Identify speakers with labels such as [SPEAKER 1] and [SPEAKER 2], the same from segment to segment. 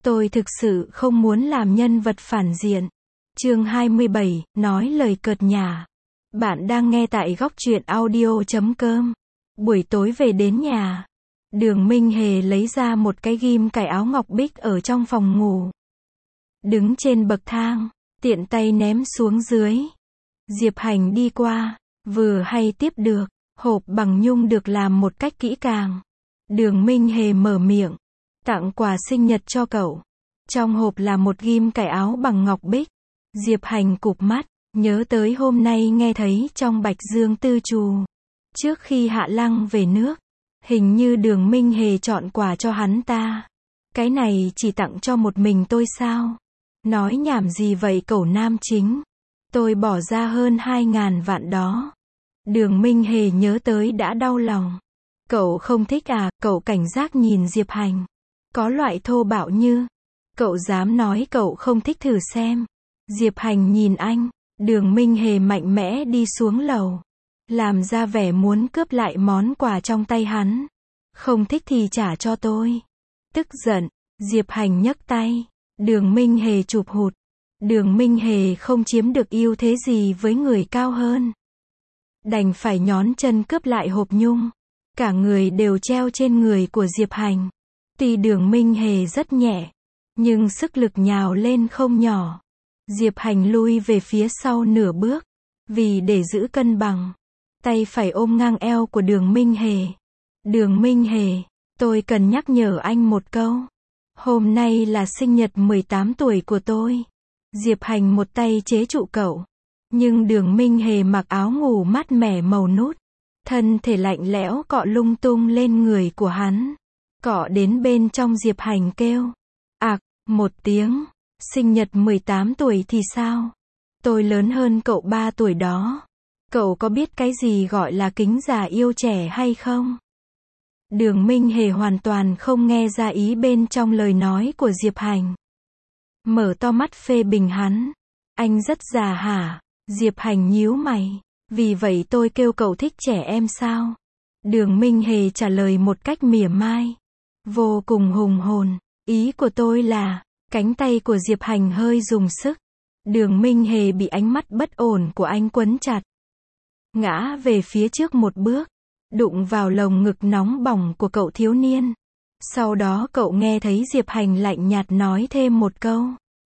[SPEAKER 1] Tôi thực sự không muốn làm nhân vật phản diện. Chương 27, nói lời cợt nhả. Bạn đang nghe tại góc truyện audio.com. Buổi tối về đến nhà, Đường Minh Hề lấy ra một cái ghim cài áo ngọc bích ở trong phòng ngủ. Đứng trên bậc thang, tiện tay ném xuống dưới. Diệp Hành đi qua, vừa hay tiếp được, hộp bằng nhung được làm một cách kỹ càng. Đường Minh Hề mở miệng, tặng quà sinh nhật cho cậu. Trong hộp là một ghim cài áo bằng ngọc bích. Diệp Hành cụp mắt, nhớ tới hôm nay nghe thấy trong Bạch Dương Tư Trù. Trước khi Hạ Lăng về nước, hình như Đường Minh Hề chọn quà cho hắn ta. Cái này chỉ tặng cho một mình tôi sao? Nói nhảm gì vậy cẩu nam chính? Tôi bỏ ra hơn 2.000 vạn đó. Đường Minh Hề nhớ tới đã đau lòng. Cậu không thích à? Cậu cảnh giác nhìn Diệp Hành. Có loại thô bạo như, cậu dám nói cậu không thích thử xem. Diệp Hành nhìn anh. Đường Minh Hề mạnh mẽ đi xuống lầu, làm ra vẻ muốn cướp lại món quà trong tay hắn. Không thích thì trả cho tôi. Tức giận, Diệp Hành nhấc tay. Đường Minh Hề chụp hụt. Đường Minh Hề không chiếm được ưu thế gì với người cao hơn, đành phải nhón chân cướp lại hộp nhung. Cả người đều treo trên người của Diệp Hành. Tuy Đường Minh Hề rất nhẹ, nhưng sức lực nhào lên không nhỏ. Diệp Hành lui về phía sau nửa bước, vì để giữ cân bằng, tay phải ôm ngang eo của Đường Minh Hề. Đường Minh Hề, tôi cần nhắc nhở anh một câu. Hôm nay là sinh nhật 18 tuổi của tôi. Diệp Hành một tay chế trụ cậu, nhưng Đường Minh Hề mặc áo ngủ mát mẻ màu nút, thân thể lạnh lẽo cọ lung tung lên người của hắn. Cọ đến bên trong Diệp Hành kêu ạc một tiếng. Sinh nhật 18 tuổi thì sao? Tôi lớn hơn cậu 3 tuổi đó. Cậu có biết cái gì gọi là kính già yêu trẻ hay không? Đường Minh Hề hoàn toàn không nghe ra ý bên trong lời nói của Diệp Hành. Mở to mắt phê bình hắn. Anh rất già hả? Diệp Hành nhíu mày. Vì vậy tôi kêu cậu thích trẻ em sao? Đường Minh Hề trả lời một cách mỉa mai, vô cùng hùng hồn. Ý của tôi là, cánh tay của Diệp Hành hơi dùng sức. Đường Minh Hề bị ánh mắt bất ổn của anh quấn chặt, ngã về phía trước một bước, đụng vào lồng ngực nóng bỏng của cậu thiếu niên. Sau đó cậu nghe thấy Diệp Hành lạnh nhạt nói thêm một câu.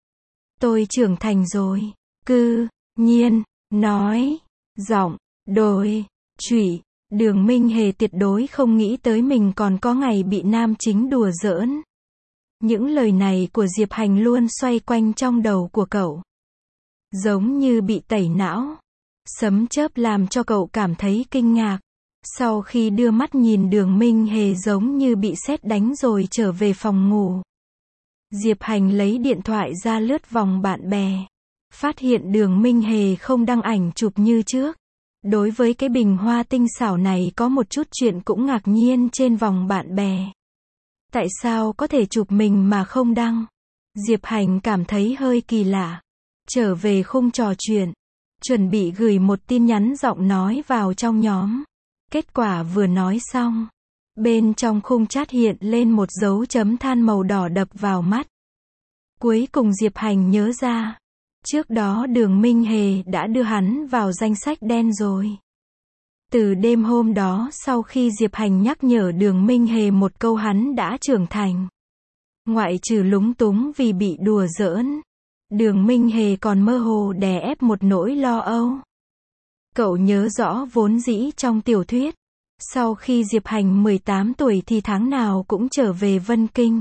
[SPEAKER 1] Tôi trưởng thành rồi. Cư nhiên, nói, giọng, đổi, trụy. Đường Minh Hề tuyệt đối không nghĩ tới mình còn có ngày bị nam chính đùa giỡn. Những lời này của Diệp Hành luôn xoay quanh trong đầu của cậu, giống như bị tẩy não. Sấm chớp làm cho cậu cảm thấy kinh ngạc. Sau khi đưa mắt nhìn Đường Minh Hề giống như bị sét đánh rồi trở về phòng ngủ. Diệp Hành lấy điện thoại ra lướt vòng bạn bè, phát hiện Đường Minh Hề không đăng ảnh chụp như trước. Đối với cái bình hoa tinh xảo này có một chút chuyện cũng ngạc nhiên trên vòng bạn bè. Tại sao có thể chụp mình mà không đăng? Diệp Hành cảm thấy hơi kỳ lạ. Trở về khung trò chuyện, chuẩn bị gửi một tin nhắn giọng nói vào trong nhóm. Kết quả vừa nói xong, bên trong khung chat hiện lên một dấu chấm than màu đỏ đập vào mắt. Cuối cùng Diệp Hành nhớ ra, trước đó Đường Minh Hề đã đưa hắn vào danh sách đen rồi. Từ đêm hôm đó sau khi Diệp Hành nhắc nhở Đường Minh Hề một câu hắn đã trưởng thành, ngoại trừ lúng túng vì bị đùa giỡn, Đường Minh Hề còn mơ hồ đè ép một nỗi lo âu. Cậu nhớ rõ vốn dĩ trong tiểu thuyết, sau khi Diệp Hành 18 tuổi thì tháng nào cũng trở về Vân Kinh.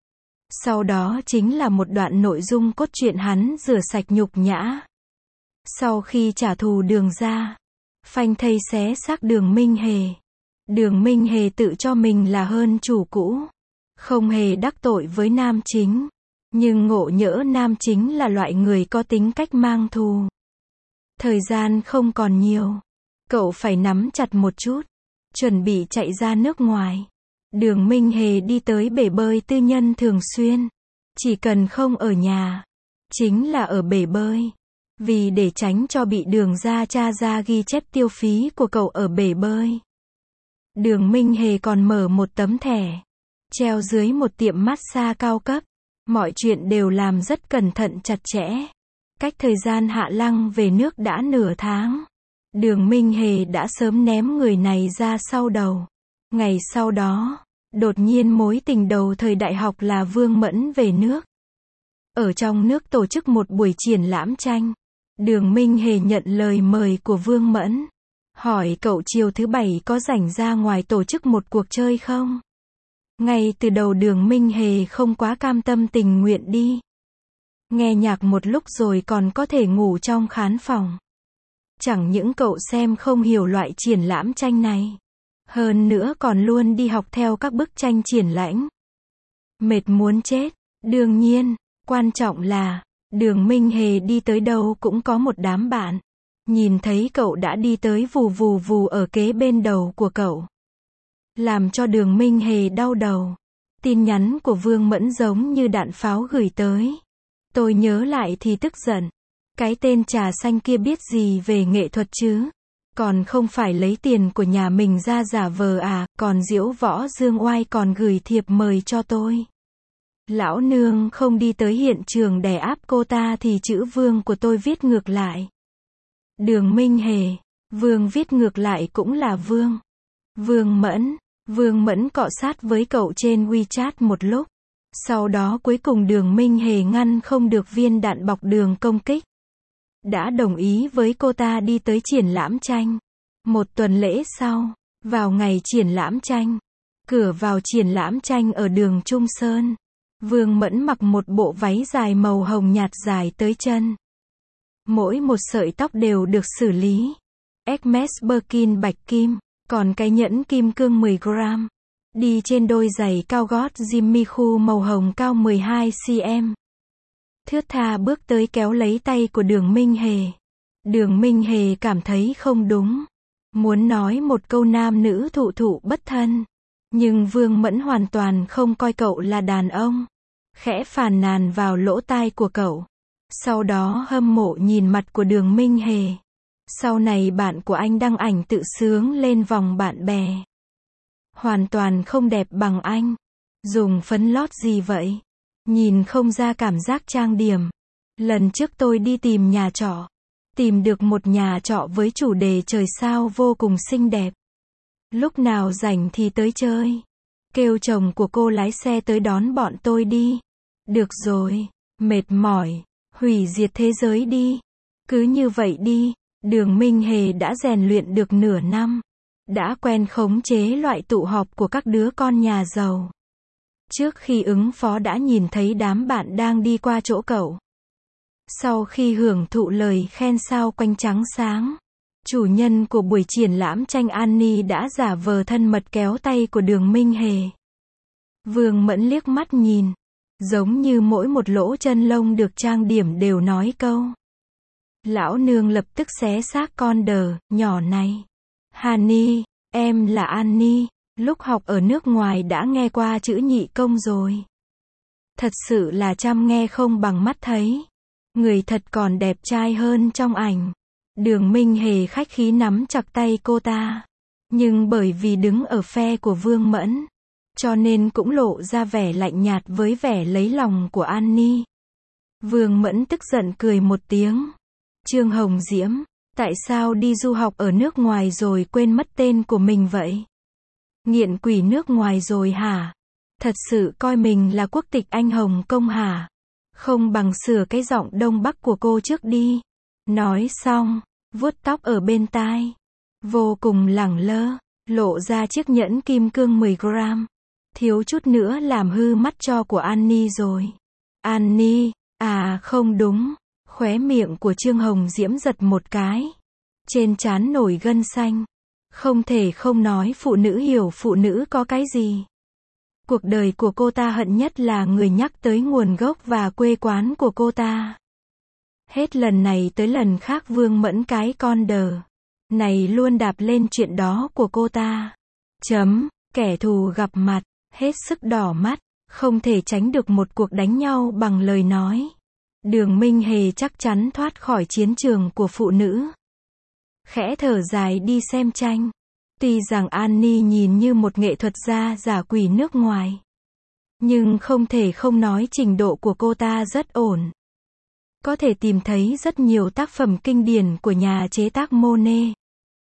[SPEAKER 1] Sau đó chính là một đoạn nội dung cốt truyện hắn rửa sạch nhục nhã. Sau khi trả thù Đường ra, phanh thây xé xác Đường Minh Hề. Đường Minh Hề tự cho mình là hơn chủ cũ, không hề đắc tội với nam chính, nhưng ngộ nhỡ nam chính là loại người có tính cách mang thù. Thời gian không còn nhiều, cậu phải nắm chặt một chút, chuẩn bị chạy ra nước ngoài. Đường Minh Hề đi tới bể bơi tư nhân thường xuyên, chỉ cần không ở nhà, chính là ở bể bơi. Vì để tránh cho bị Đường ra tra ra ghi chép tiêu phí của cậu ở bể bơi, Đường Minh Hề còn mở một tấm thẻ, treo dưới một tiệm massage cao cấp. Mọi chuyện đều làm rất cẩn thận chặt chẽ. Cách thời gian Hạ Lăng về nước đã nửa tháng. Đường Minh Hề đã sớm ném người này ra sau đầu. Ngày sau đó, đột nhiên mối tình đầu thời đại học là Vương Mẫn về nước. Ở trong nước tổ chức một buổi triển lãm tranh. Đường Minh Hề nhận lời mời của Vương Mẫn. Hỏi cậu chiều thứ bảy có rảnh ra ngoài tổ chức một cuộc chơi không? Ngay từ đầu Đường Minh Hề không quá cam tâm tình nguyện đi. Nghe nhạc một lúc rồi còn có thể ngủ trong khán phòng. Chẳng những cậu xem không hiểu loại triển lãm tranh này. Hơn nữa còn luôn đi học theo các bức tranh triển lãm. Mệt muốn chết. Đương nhiên, quan trọng là, Đường Minh Hề đi tới đâu cũng có một đám bạn. Nhìn thấy cậu đã đi tới vù vù vù ở kế bên đầu của cậu. Làm cho Đường Minh Hề đau đầu. Tin nhắn của Vương Mẫn giống như đạn pháo gửi tới. Tôi nhớ lại thì tức giận. Cái tên trà xanh kia biết gì về nghệ thuật chứ? Còn không phải lấy tiền của nhà mình ra giả vờ à, còn Diễu Võ Dương Oai còn gửi thiệp mời cho tôi. Lão nương không đi tới hiện trường đè áp cô ta thì chữ Vương của tôi viết ngược lại. Đường Minh Hề, Vương viết ngược lại cũng là Vương. Vương Mẫn cọ sát với cậu trên WeChat một lúc. Sau đó cuối cùng Đường Minh Hề ngăn không được viên đạn bọc đường công kích. Đã đồng ý với cô ta đi tới triển lãm tranh. Một tuần lễ sau, vào ngày triển lãm tranh, cửa vào triển lãm tranh ở đường Trung Sơn. Vương Mẫn mặc một bộ váy dài màu hồng nhạt dài tới chân. Mỗi một sợi tóc đều được xử lý. Hermes Birkin bạch kim, còn cái nhẫn kim cương 10 gram. Đi trên đôi giày cao gót Jimmy Choo màu hồng cao 12 cm. Thướt tha bước tới kéo lấy tay của Đường Minh Hề. Đường Minh Hề cảm thấy không đúng. Muốn nói một câu nam nữ thụ thụ bất thân. Nhưng Vương Mẫn hoàn toàn không coi cậu là đàn ông. Khẽ phàn nàn vào lỗ tai của cậu. Sau đó hâm mộ nhìn mặt của Đường Minh Hề. Sau này bạn của anh đăng ảnh tự sướng lên vòng bạn bè. Hoàn toàn không đẹp bằng anh. Dùng phấn lót gì vậy? Nhìn không ra cảm giác trang điểm. Lần trước tôi đi tìm nhà trọ. Tìm được một nhà trọ với chủ đề trời sao vô cùng xinh đẹp. Lúc nào rảnh thì tới chơi. Kêu chồng của cô lái xe tới đón bọn tôi đi. Được rồi, mệt mỏi, hủy diệt thế giới đi. Cứ như vậy đi. Đường Minh Hề đã rèn luyện được nửa năm. Đã quen khống chế loại tụ họp của các đứa con nhà giàu. Trước khi ứng phó đã nhìn thấy đám bạn đang đi qua chỗ cậu. Sau khi hưởng thụ lời khen sao quanh trắng sáng, chủ nhân của buổi triển lãm tranh Annie đã giả vờ thân mật kéo tay của Đường Minh Hề. Vương Mẫn liếc mắt nhìn, giống như mỗi một lỗ chân lông được trang điểm đều nói câu. Lão nương lập tức xé xác con đờ, nhỏ này. Hani, em là Annie, lúc học ở nước ngoài đã nghe qua chữ nhị công rồi. Thật sự là chăm nghe không bằng mắt thấy. Người thật còn đẹp trai hơn trong ảnh. Đường Minh Hề khách khí nắm chặt tay cô ta. Nhưng bởi vì đứng ở phe của Vương Mẫn, cho nên cũng lộ ra vẻ lạnh nhạt với vẻ lấy lòng của Annie. Vương Mẫn tức giận cười một tiếng. Trương Hồng Diễm, tại sao đi du học ở nước ngoài rồi quên mất tên của mình vậy? Nghiện quỷ nước ngoài rồi hả? Thật sự coi mình là quốc tịch Anh Hồng Kông hả? Không bằng sửa cái giọng Đông Bắc của cô trước đi. Nói xong, vuốt tóc ở bên tai. Vô cùng lẳng lơ, lộ ra chiếc nhẫn kim cương 10 gram. Thiếu chút nữa làm hư mắt cho của Annie rồi. Annie, à không đúng. Khóe miệng của Trương Hồng Diễm giật một cái. Trên trán nổi gân xanh. Không thể không nói phụ nữ hiểu phụ nữ có cái gì. Cuộc đời của cô ta hận nhất là người nhắc tới nguồn gốc và quê quán của cô ta. Hết lần này tới lần khác Vương Mẫn cái con đờ này luôn đạp lên chuyện đó của cô ta. Kẻ thù gặp mặt, hết sức đỏ mắt, không thể tránh được một cuộc đánh nhau bằng lời nói. Đường Minh Hề chắc chắn thoát khỏi chiến trường của phụ nữ. Khẽ thở dài đi xem tranh. Tuy rằng Annie nhìn như một nghệ thuật gia giả quỷ nước ngoài. Nhưng không thể không nói trình độ của cô ta rất ổn. Có thể tìm thấy rất nhiều tác phẩm kinh điển của nhà chế tác Monet,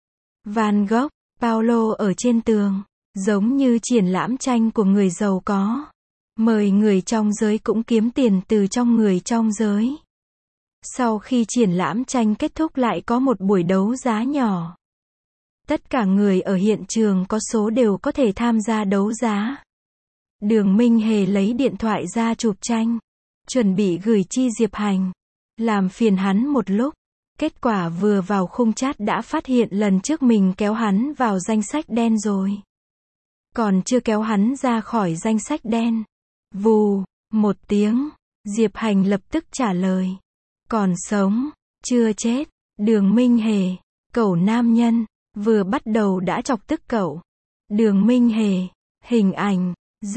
[SPEAKER 1] Van Gogh, Paulo ở trên tường, giống như triển lãm tranh của người giàu có. Mời người trong giới cũng kiếm tiền từ trong người trong giới. Sau khi triển lãm tranh kết thúc lại có một buổi đấu giá nhỏ. Tất cả người ở hiện trường có số đều có thể tham gia đấu giá. Đường Minh Hề lấy điện thoại ra chụp tranh, chuẩn bị gửi chi Diệp Hành. Làm phiền hắn một lúc. Kết quả vừa vào khung chat đã phát hiện lần trước mình kéo hắn vào danh sách đen rồi. Còn chưa kéo hắn ra khỏi danh sách đen. Vù, một tiếng, Diệp Hành lập tức trả lời. Còn sống, chưa chết. Đường Minh Hề, cẩu nam nhân, vừa bắt đầu đã chọc tức cậu. Đường Minh Hề, hình ảnh,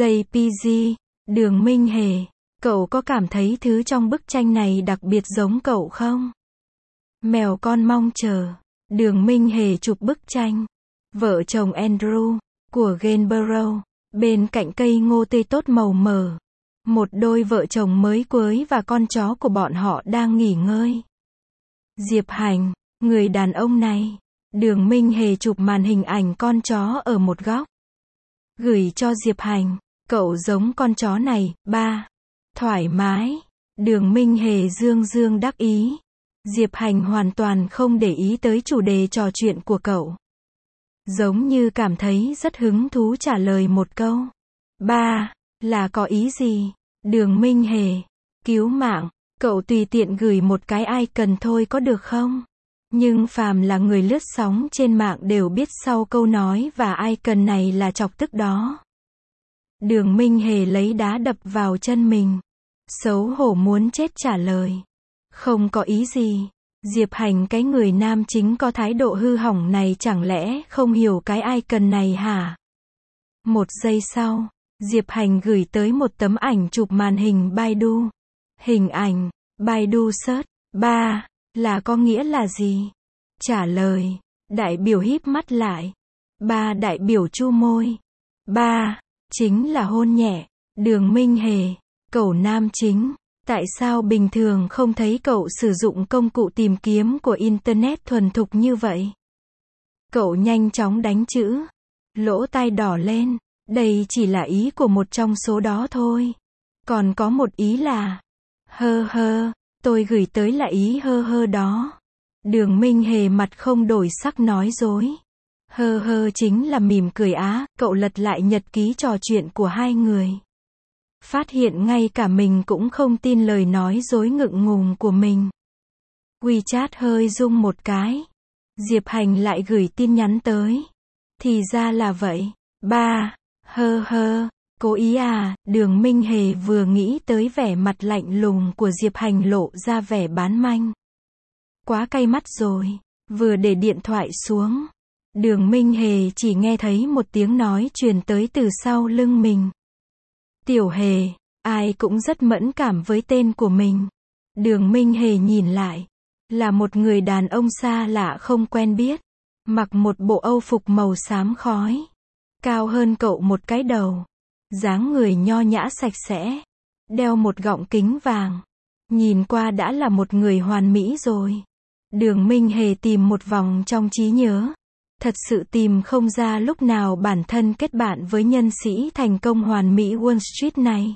[SPEAKER 1] JPG, Đường Minh Hề, cậu có cảm thấy thứ trong bức tranh này đặc biệt giống cậu không? Mèo con mong chờ. Đường Minh Hề chụp bức tranh. Vợ chồng Andrew, của Gainsborough, bên cạnh cây ngô tươi tốt màu mờ. Một đôi vợ chồng mới cưới và con chó của bọn họ đang nghỉ ngơi. Diệp Hành, người đàn ông này. Đường Minh Hề chụp màn hình ảnh con chó ở một góc. Gửi cho Diệp Hành, cậu giống con chó này, ba. Thoải mái. Đường Minh Hề dương dương đắc ý. Diệp Hành hoàn toàn không để ý tới chủ đề trò chuyện của cậu. Giống như cảm thấy rất hứng thú trả lời một câu. Ba, là có ý gì? Đường Minh Hề, cứu mạng, cậu tùy tiện gửi một cái icon thôi có được không? Nhưng phàm là người lướt sóng trên mạng đều biết sau câu nói và icon này là chọc tức đó. Đường Minh Hề lấy đá đập vào chân mình. Xấu hổ muốn chết trả lời. Không có ý gì. Diệp Hành cái người nam chính có thái độ hư hỏng này chẳng lẽ không hiểu cái icon này hả? Một giây sau, Diệp Hành gửi tới một tấm ảnh chụp màn hình Baidu. Hình ảnh, Baidu search, ba, là có nghĩa là gì? Trả lời, đại biểu híp mắt lại. Ba đại biểu chu môi. Ba, chính là hôn nhẹ. Đường Minh Hề, cậu nam chính. Tại sao bình thường không thấy cậu sử dụng công cụ tìm kiếm của Internet thuần thục như vậy? Cậu nhanh chóng đánh chữ. Lỗ tai đỏ lên. Đây chỉ là ý của một trong số đó thôi. Còn có một ý là, hơ hơ, tôi gửi tới là ý hơ hơ đó. Đường Minh Hề mặt không đổi sắc nói dối. Hơ hơ chính là mỉm cười á. Cậu lật lại nhật ký trò chuyện của hai người. Phát hiện ngay cả mình cũng không tin lời nói dối ngượng ngùng của mình. WeChat hơi rung một cái. Diệp Hành lại gửi tin nhắn tới. Thì ra là vậy. Ba, hơ hơ, cố ý à? Đường Minh Hề vừa nghĩ tới vẻ mặt lạnh lùng của Diệp Hành lộ ra vẻ bán manh. Quá cay mắt rồi. Vừa để điện thoại xuống. Đường Minh Hề chỉ nghe thấy một tiếng nói truyền tới từ sau lưng mình. Tiểu Hề, ai cũng rất mẫn cảm với tên của mình. Đường Minh Hề nhìn lại. Là một người đàn ông xa lạ không quen biết. Mặc một bộ âu phục màu xám khói. Cao hơn cậu một cái đầu. Dáng người nho nhã sạch sẽ. Đeo một gọng kính vàng. Nhìn qua đã là một người hoàn mỹ rồi. Đường Minh Hề tìm một vòng trong trí nhớ. Thật sự tìm không ra lúc nào bản thân kết bạn với nhân sĩ thành công hoàn mỹ Wall Street này.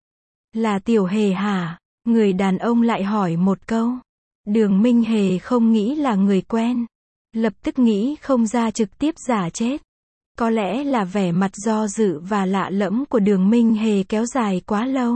[SPEAKER 1] Là Tiểu Hề hả? Người đàn ông lại hỏi một câu. Đường Minh Hề không nghĩ là người quen. Lập tức nghĩ không ra trực tiếp giả chết. Có lẽ là vẻ mặt do dự và lạ lẫm của Đường Minh Hề kéo dài quá lâu.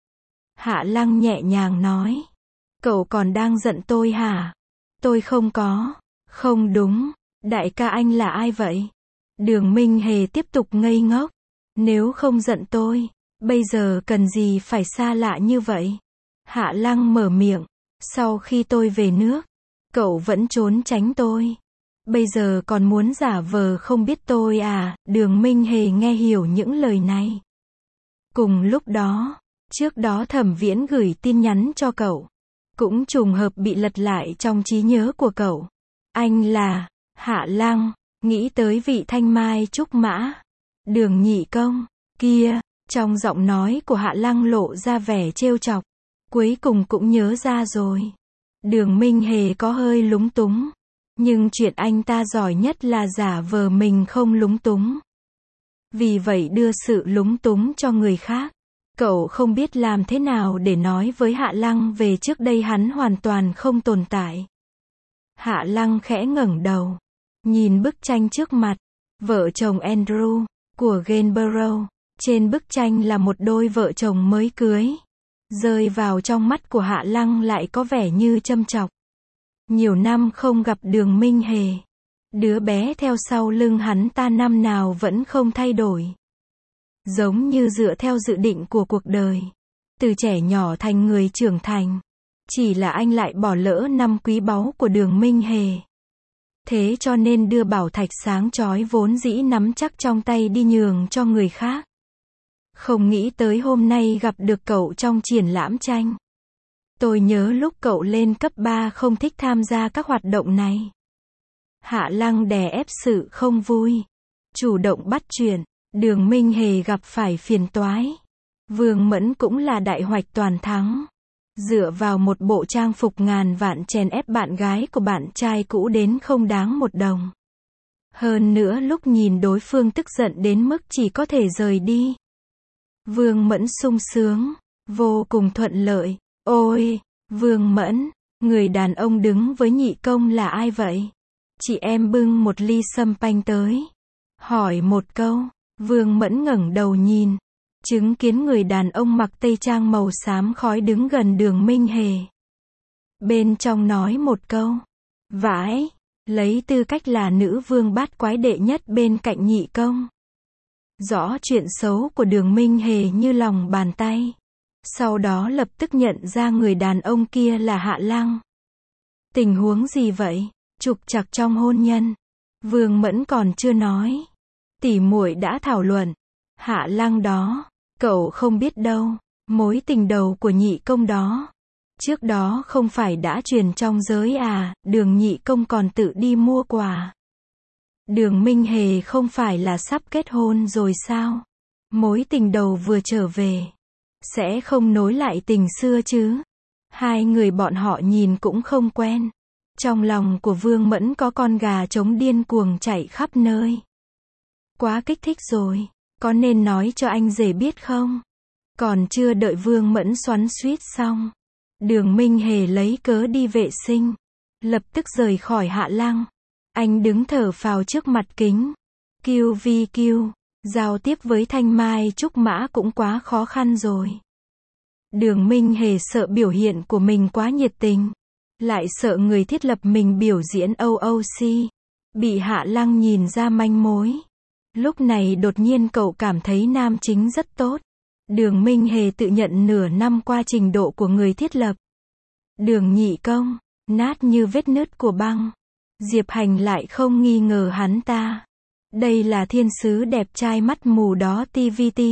[SPEAKER 1] Hạ Lăng nhẹ nhàng nói. Cậu còn đang giận tôi hả? Tôi không có. Không đúng. Đại ca anh là ai vậy? Đường Minh Hề tiếp tục ngây ngốc. Nếu không giận tôi, bây giờ cần gì phải xa lạ như vậy? Hạ Lăng mở miệng. Sau khi tôi về nước, cậu vẫn trốn tránh tôi. Bây giờ còn muốn giả vờ không biết tôi à? Đường Minh Hề nghe hiểu những lời này. Cùng lúc đó, trước đó Thẩm Viễn gửi tin nhắn cho cậu. Cũng trùng hợp bị lật lại trong trí nhớ của cậu. Anh là Hạ Lăng, nghĩ tới vị thanh mai trúc mã. Đường nhị công, kia, Trong giọng nói của Hạ Lăng lộ ra vẻ trêu chọc. Cuối cùng cũng nhớ ra rồi. Đường Minh Hề có hơi lúng túng. Nhưng chuyện anh ta giỏi nhất là giả vờ mình không lúng túng. Vì vậy đưa sự lúng túng cho người khác. Cậu không biết làm thế nào để nói với Hạ Lăng về trước đây hắn hoàn toàn không tồn tại. Hạ Lăng khẽ ngẩng đầu. Nhìn bức tranh trước mặt. Vợ chồng Andrew, của Gainsborough. Trên bức tranh là một đôi vợ chồng mới cưới. Rơi vào trong mắt của Hạ Lăng lại có vẻ như châm chọc. Nhiều năm không gặp Đường Minh Hề. Đứa bé theo sau lưng hắn ta năm nào vẫn không thay đổi. Giống như dựa theo dự định của cuộc đời. Từ trẻ nhỏ thành người trưởng thành. Chỉ là anh lại bỏ lỡ năm quý báu của Đường Minh Hề. Thế cho nên đưa bảo thạch sáng chói vốn dĩ nắm chắc trong tay đi nhường cho người khác. Không nghĩ tới hôm nay gặp được cậu trong triển lãm tranh. Tôi nhớ lúc cậu lên cấp 3 không thích tham gia các hoạt động này. Hạ Lăng đè ép sự không vui. Chủ động bắt chuyện. Đường Minh Hề gặp phải phiền toái. Vương Mẫn cũng là đại hoạch toàn thắng. Dựa vào một bộ trang phục ngàn vạn chèn ép bạn gái của bạn trai cũ đến không đáng một đồng. Hơn nữa lúc nhìn đối phương tức giận đến mức chỉ có thể rời đi. Vương Mẫn sung sướng. Vô cùng thuận lợi. Ôi, Vương Mẫn, người đàn ông đứng với nhị công là ai vậy? Chị em bưng một ly sâm panh tới. Hỏi một câu. Vương Mẫn ngẩng đầu nhìn. Chứng kiến người đàn ông mặc tây trang màu xám khói đứng gần Đường Minh Hề. Bên trong nói một câu. Vãi, lấy tư cách là nữ vương bát quái đệ nhất bên cạnh nhị công. Rõ chuyện xấu của Đường Minh Hề như lòng bàn tay. Sau đó lập tức nhận ra người đàn ông kia là Hạ Lăng. Tình huống gì vậy? Trục trặc trong hôn nhân. Vương Mẫn còn chưa nói. Tỉ muội đã thảo luận. Hạ Lăng đó, cậu không biết đâu, mối tình đầu của nhị công đó. Trước đó không phải đã truyền trong giới à, Đường nhị công còn tự đi mua quà. Đường Minh Hề không phải là sắp kết hôn rồi sao? Mối tình đầu vừa trở về. Sẽ không nối lại tình xưa chứ? Hai người bọn họ nhìn cũng không quen. Trong lòng của Vương Mẫn có con gà trống điên cuồng chạy khắp nơi. Quá kích thích rồi. Có nên nói cho anh rể biết không? Còn chưa đợi Vương Mẫn xoắn xuýt xong. Đường Minh Hề lấy cớ đi vệ sinh. Lập tức rời khỏi Hạ Lăng. Anh đứng thở phào trước mặt kính. QVQ. Giao tiếp với Thanh Mai Trúc Mã cũng quá khó khăn rồi. Đường Minh Hề sợ biểu hiện của mình quá nhiệt tình. Lại sợ người thiết lập mình biểu diễn OOC. Bị Hạ Lăng nhìn ra manh mối. Lúc này đột nhiên cậu cảm thấy nam chính rất tốt. Đường Minh Hề tự nhận nửa năm qua trình độ của người thiết lập. Đường nhị công, nát như vết nứt của băng. Diệp Hành lại không nghi ngờ hắn ta. Đây là thiên sứ đẹp trai mắt mù đó TVT.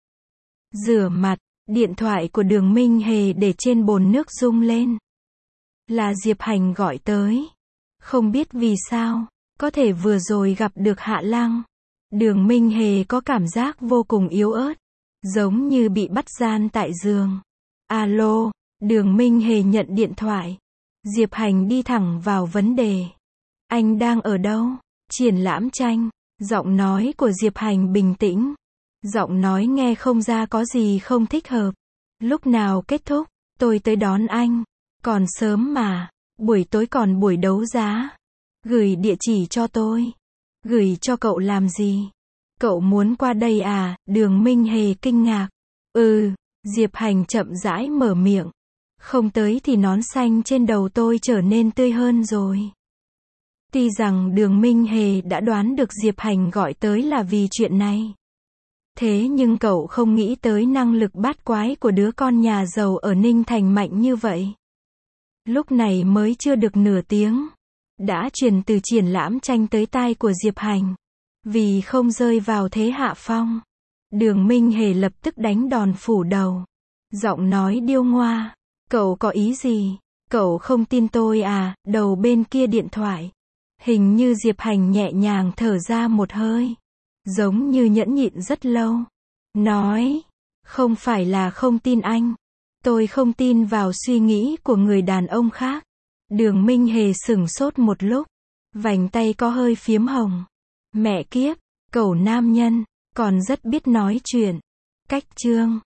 [SPEAKER 1] Rửa mặt, điện thoại của Đường Minh Hề để trên bồn nước rung lên. Là Diệp Hành gọi tới. Không biết vì sao, có thể vừa rồi gặp được Hạ Lăng. Đường Minh Hề có cảm giác vô cùng yếu ớt. Giống như bị bắt gian tại giường. Alo, Đường Minh Hề nhận điện thoại. Diệp Hành đi thẳng vào vấn đề. Anh đang ở đâu? Triển lãm tranh. Giọng nói của Diệp Hành bình tĩnh. Giọng nói nghe không ra có gì không thích hợp. Lúc nào kết thúc, tôi tới đón anh. Còn sớm mà, buổi tối còn buổi đấu giá. Gửi địa chỉ cho tôi. Gửi cho cậu làm gì? Cậu muốn qua đây à? Đường Minh Hề kinh ngạc. Diệp Hành chậm rãi mở miệng. Không tới thì nón xanh trên đầu tôi trở nên tươi hơn rồi. Tuy rằng Đường Minh Hề đã đoán được Diệp Hành gọi tới là vì chuyện này. Thế nhưng cậu không nghĩ tới năng lực bát quái của đứa con nhà giàu ở Ninh Thành mạnh như vậy. Lúc này mới chưa được nửa tiếng. Đã truyền từ triển lãm tranh tới tai của Diệp Hành. Vì không rơi vào thế hạ phong. Đường Minh Hề lập tức đánh đòn phủ đầu. Giọng nói điêu ngoa. Cậu có ý gì? Cậu không tin tôi à? Đầu bên kia điện thoại. Hình như Diệp Hành nhẹ nhàng thở ra một hơi. Giống như nhẫn nhịn rất lâu. Nói, Không phải là không tin anh. Tôi không tin vào suy nghĩ của người đàn ông khác. Đường Minh Hề sửng sốt một lúc. Vành tay có hơi phiếm hồng. Mẹ kiếp, cẩu nam nhân, còn rất biết nói chuyện. Cách chương.